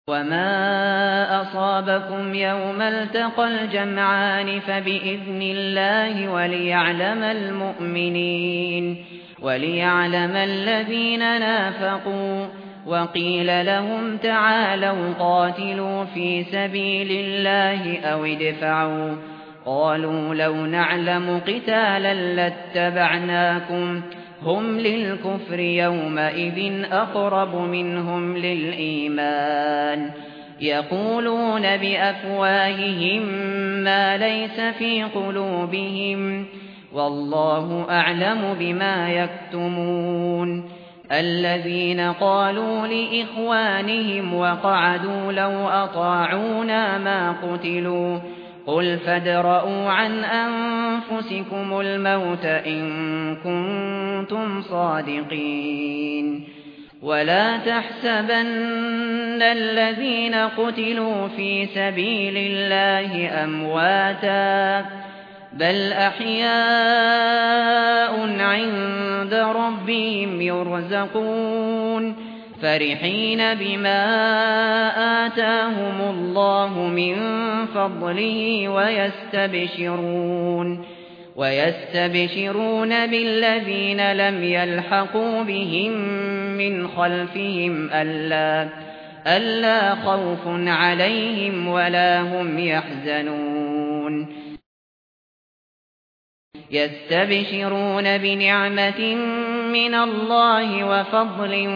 وما أصابكم يوم التقى الجمعان فبإذن الله وليعلم الذين نافقوا. وقيل لهم تعالوا قاتلوا في سبيل الله أو ادفعوا. قالوا لو نعلم قتالا لاتبعناكم هم للكفر يومئذ أقرب منهم للإيمان. يقولون بأفواههم ما ليس في قلوبهم والله أعلم بما يكتمون. الذين قالوا لإخوانهم وقعدوا لو أطاعونا ما قتلوا قل فادرءوا عن أنفسكم الموت إن كنتم صادقين. ولا تحسبن الذين قتلوا في سبيل الله أمواتا بل أحياء عند ربهم يرزقون فرحين بما آتاهم الله من فضله ويستبشرون بالذين لم يلحقوا بهم من خلفهم ألا خوف عليهم ولا هم يحزنون. يستبشرون بنعمة من الله وفضل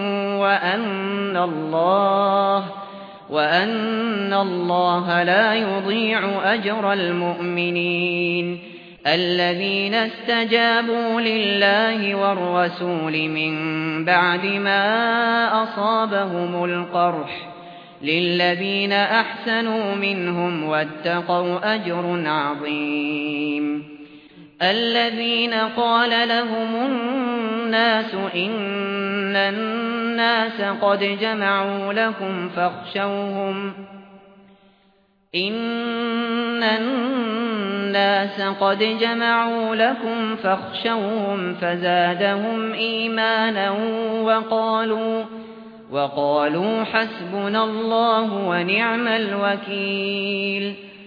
وأن الله لا يضيع أجر المؤمنين. الذين استجابوا لله والرسول من بعد ما أصابهم القرح للذين أحسنوا منهم واتقوا أجر عظيم. الذين قال لهم الناس إن الناس قد جمعوا لكم فاخشوهم فزادهم إيمانا وقالوا حسبنا الله ونعم الوكيل.